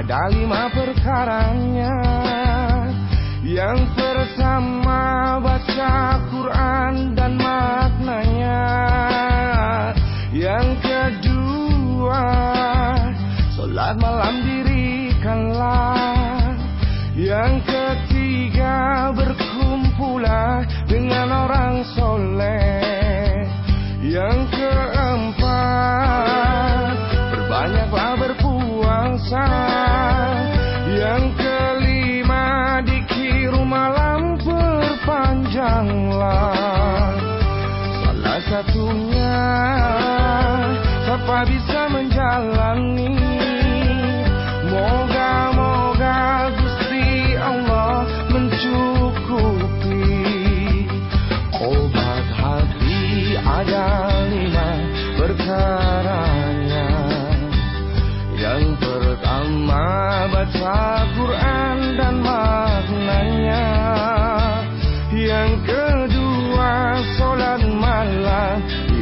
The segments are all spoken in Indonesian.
Ada 5 perkaranya. Yang pertama, baca Quran dan maknanya. Yang kedua, sholat malam dirikanlah. Yang ketiga, berkumpullah dengan orang soleh. Yang keempat, perbanyaklah berpuasa. Yang kelima, dikir malam perpanjanglah. Salah satunya, siapa bisa menjalani? Moga-moga Gusti Allah mencukupi. Obat hati ada 5 perkaranya. Yang pertama, baca Quran dan maknanya. Yang kedua, sholat malam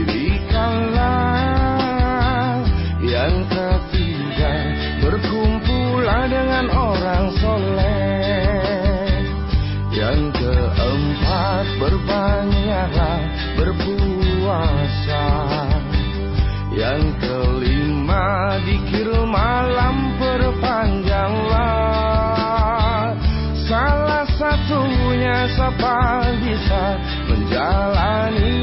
dirikanlah. Yang ketiga, berkumpullah dengan orang soleh. Yang keempat, berbanyaklah berpuasa. Yang kelima, dikir malam perpanjanglah. Salah satunya, siapa bisa menjalani?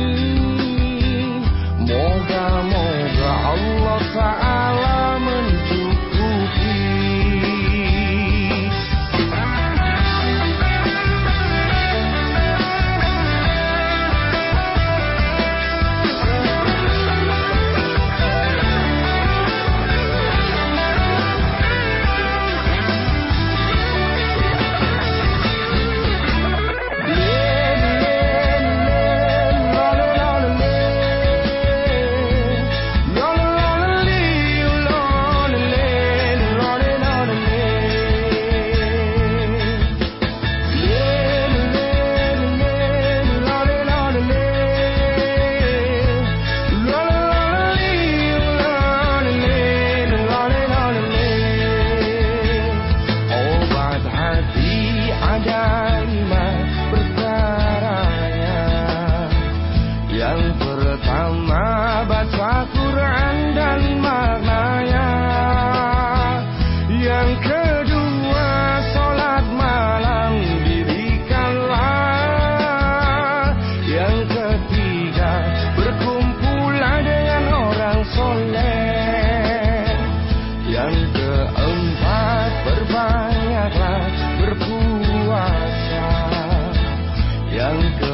Moga-moga Allah Ta'ala mencukupi. Yang pertama, baca Quran dan maknanya. Yang kedua, sholat malam dirikanlah. Yang ketiga, berkumpullah dengan orang soleh. Yang keempat, berbanyaklah berpuasa. Yang